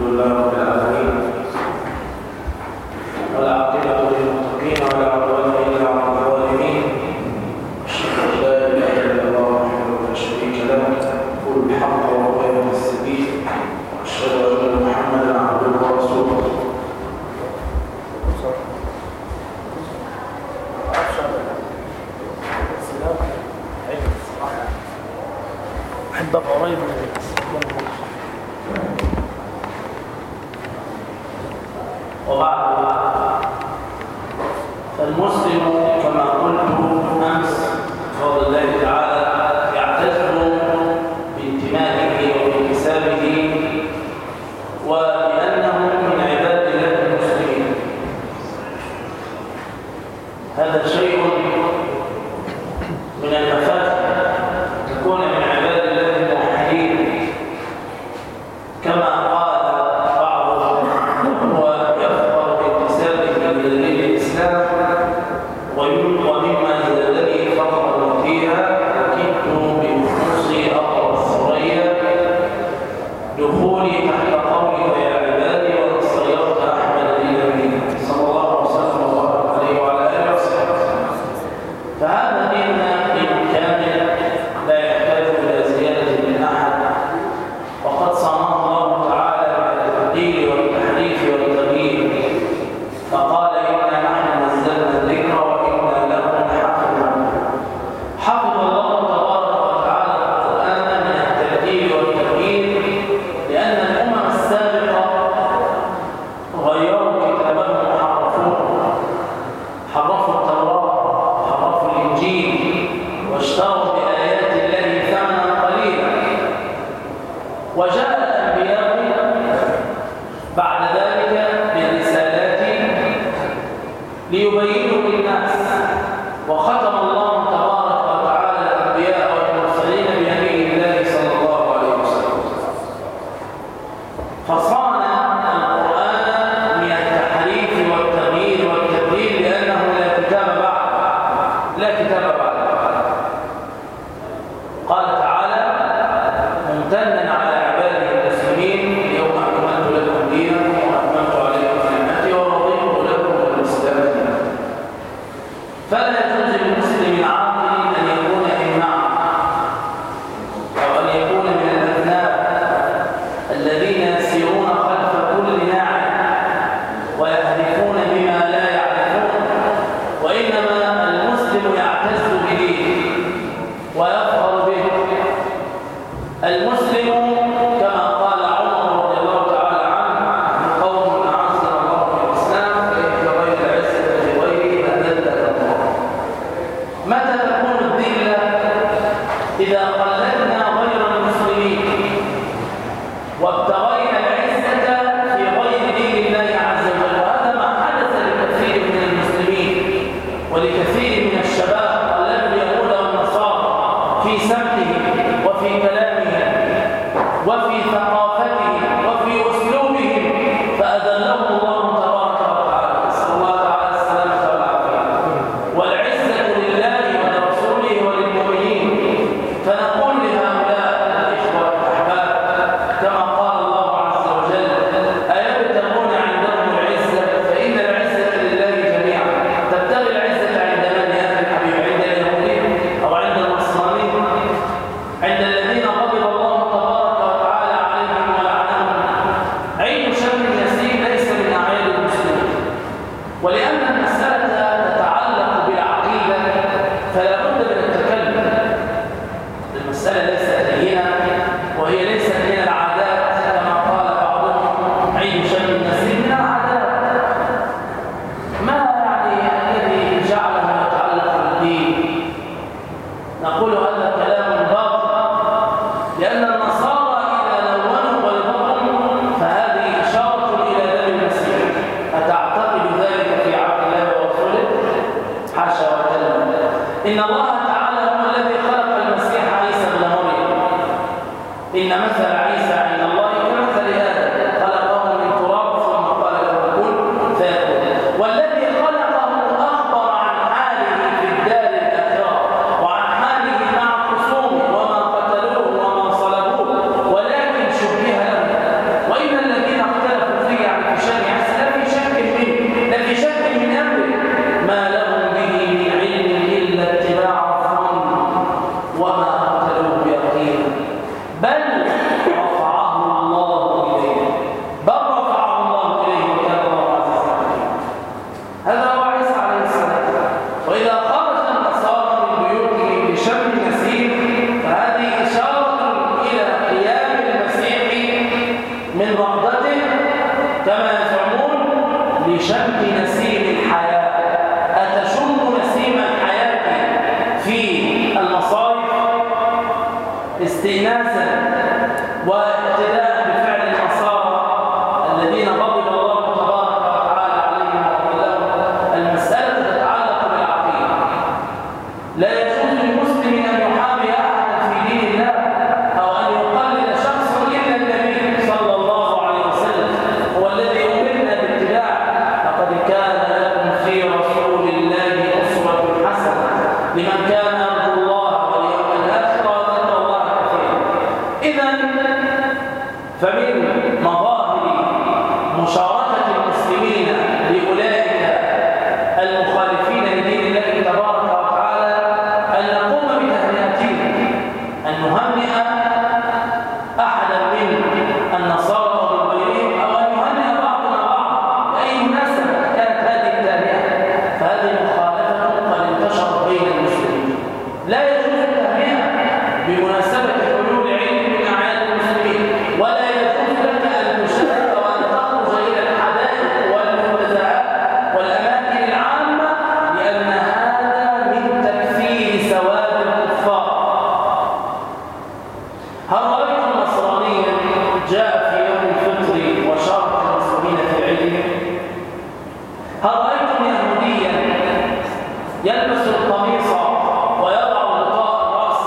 لله رب العالمين والعاقبة للمتقين ولا عدوان إلا على الظالمين. أشهد أن لا إله إلا الله وحده لا شريك له يقول الحق وهو يهدي السبيل، وأشهد أن محمدا عبده ورسوله. أحب أبقى قريب من الناس. وبعد، فالمسلم كما قلت أمس بفضل الله تعالى يعتز بانتمائه وبانتسابه وبأنه من عباد الله المسلمين. هذا شيء من المفاتن تكون من عباد الله الموحدين، كما قال بعضهم هو يفخر بانتسابه لدين الإسلام ومما زادني فخرا فيها وكدت بنفوسي أقرب الثريا دخولي تحت قولك يا عبادي وقد صيرت أحمد لنبينا صلى الله عليه وسلم وبارك عليه وعلى آله وصحبه. فهذا ديننا دين كامل لا يحتاج إلى زيادة من أحد، وقد صنعه الله تعالى على التبديل والتحريف والتغيير، فقال إنا نحن نزلنا الذكر وإنا له لحافظون. حفظ الله تبارك وتعالى القرآن من التبديل والتغيير، لأن الأمم السابقة غيروا كتابهم وحرفوه، حرفوا التوراة وحرفوا الإنجيل واشتروا بآيات الله ثمنا قليلا. وجاء الأنبياء بعد ذلك برسالات ليبينوا للناس، وختم الله تبارك وتعالى الأنبياء والمرسلين بنبي الله صلى الله عليه وسلم، فصان القرآن من التحريف والتغيير والتبديل، لأنه لا كتاب بعد. قال تعالى ممتنا على عباده المسلمين اليوم أكملت لكم دينكم وأتممت عليكم نعمتي ورضيت لكم الإسلام دينا. فلا يجوز للمسلم العاقل أن يكون إماما أو أن يكون من الأبناء الذين يسيرون خلف كل ناعم ويهدفون بما لا يعرفون، وإنما المسلم يعتز بدينه ويفخر به. المسلم كما قال عمر رضي الله تعالى عنه قوم أعزنا الله بالإسلام فإن غير العزة لغيره أذلك الله. متى تكون الذلة؟ إذا قلدنا غير المسلمين وابتغينا العزة في غير دين الله عز وجل، وهذا ما حدث لكثير من المسلمين ولكثير من الشباب قلدوا اليهود والنصارى في سمتهم وفي كلامهم وفي ثقافتهم وفي أسلوبهم، فأذلهم الله تبارك وتعالى. نسأل الله تعالى السلامة والعافية. والعزة لله ولرسوله وللمؤمنين. فنقول لهؤلاء الإخوة الأحباب كما قال الله من رغبته كما يزعمون لشم نسيم الحياة. أتشم نسيم الحياة في المصائف استئناسا واقتداء بفعل النصارى الذين غضب الله تبارك وتعالى عليهم وقال المسألة تتعلق بالعقيدة. لا يجوز للمسلم أن يحامي أحدا في دين الله أو أن يقلد شخص إلا النبي صلى الله عليه وسلم هو الذي أمرنا باتباعه. لقد كان لكم في رسول الله أسوة حسنة لمن كان يرجو الله واليوم الآخر وذكر الله كثيرا. إذن فمن مظاهر مشاركة المسلمين لأولئك المخالفين لدين الله تبارك وتعالى أن نقوم بتهنئتهم، أن نهنئ أحدا من النصارى وغيرهم أو أن نهنئ بعضنا بعض بأي مناسبة كانت هذه التهنئة، فهذه مخالفة قد انتشرت بين المسلمين. لا يجوز التهنئة بمناسبة حلول عيد من أعياد المسلمين، ولا يجوز لك أن تشارك وأن تخرج إلى الحدائق والمنتزهات والأماكن العامة، لأن هذا من تكفير سواد الكفار. هل رأيتم نصرانيا جاء في يوم الفطر وشارك المسلمين في عيدهم؟ هل رأيتم يهوديا يلبس القميص ويضع غطاء الرأس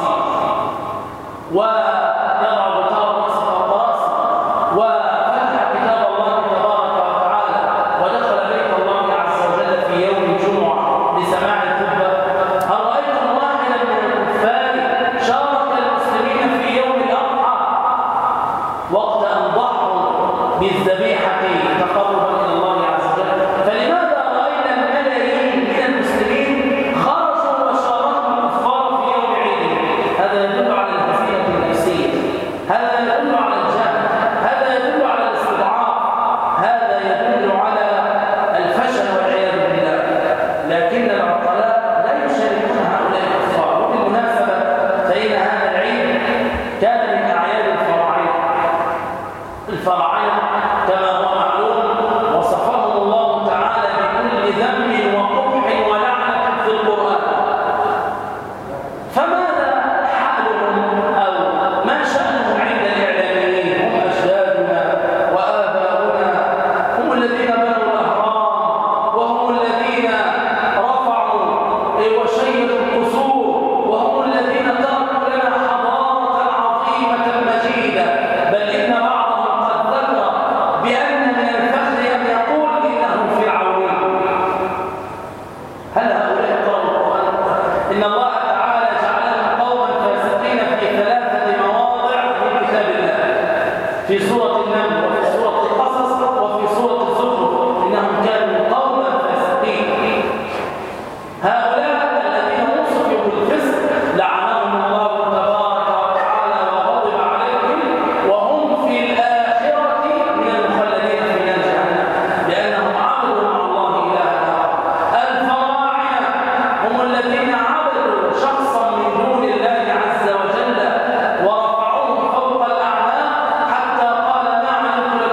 فوق رأسه وفتح كتاب الله تبارك وتعالى ودخل بيت الله عز وجل في يوم الجمعة لسماع الخطبة؟ هل رأيتم واحدا من الكفار شارك المسلمين في يوم الأضحى وقت أن ضحوا بالذبيحة تقربا إلى الله عز وجل؟ فلماذا رأينا الملايين من المسلمين خرجوا وشاركوا الكفار في يوم عيدهم؟ هذا يدل على الهزيمة النفسية، هذا يدل على الجهل، هذا يدل على الاستضعاف، هذا يدل على الفشل والعياذ بالله. لكن العقلاء لا يشاركون هؤلاء الكفار. وبالمناسبة فإن هذا العيد كان من أعياد الفراعنة كما هو معلوم، وصفهم الله تعالى بكل ذنب وقبح ولعنة في القرآن. فماذا حالهم أو ما شأنهم عند الإعلاميين؟ هم أجدادنا وآباؤنا، هم الذين بنوا الأهرام، وهم الذين رفعوا وشيدوا القصور، وهم الذين تركوا لنا حضارة عظيمة مجيدة. بل إن بعضهم قد ذكر بأن من الفخر أن يقول إنه فرعون. هل هؤلاء قالوا القرآن؟ إن الله تعالى جعلهم قوما فاسقين في 3 مواضع في كتاب الله، في سورة النمل وفي سورة القصص وفي سورة الزخرف، إنهم كانوا قوما فاسقين. هؤلاء الذين وصفوا بالفسق لعنهم الله تبارك وتعالى وغضب عليهم، وهم في الآخرة من المخلدين في نار جهنم، لأنهم عبدوا مع الله إلها آخر. الفراعنة هم الذين عبدوا شخصا من دون الله عز وجل ورفعوه فوق الأعناق حتى قال ما علمت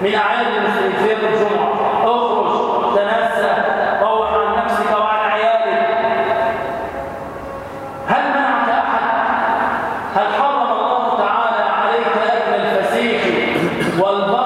من أعياد المسلمين في يوم الجمعة، اخرج تنسى روح عن نفسك وعن عيالك. هل منعك أحد؟ هل حرم الله تعالى عليك أكل الفسيخ والبر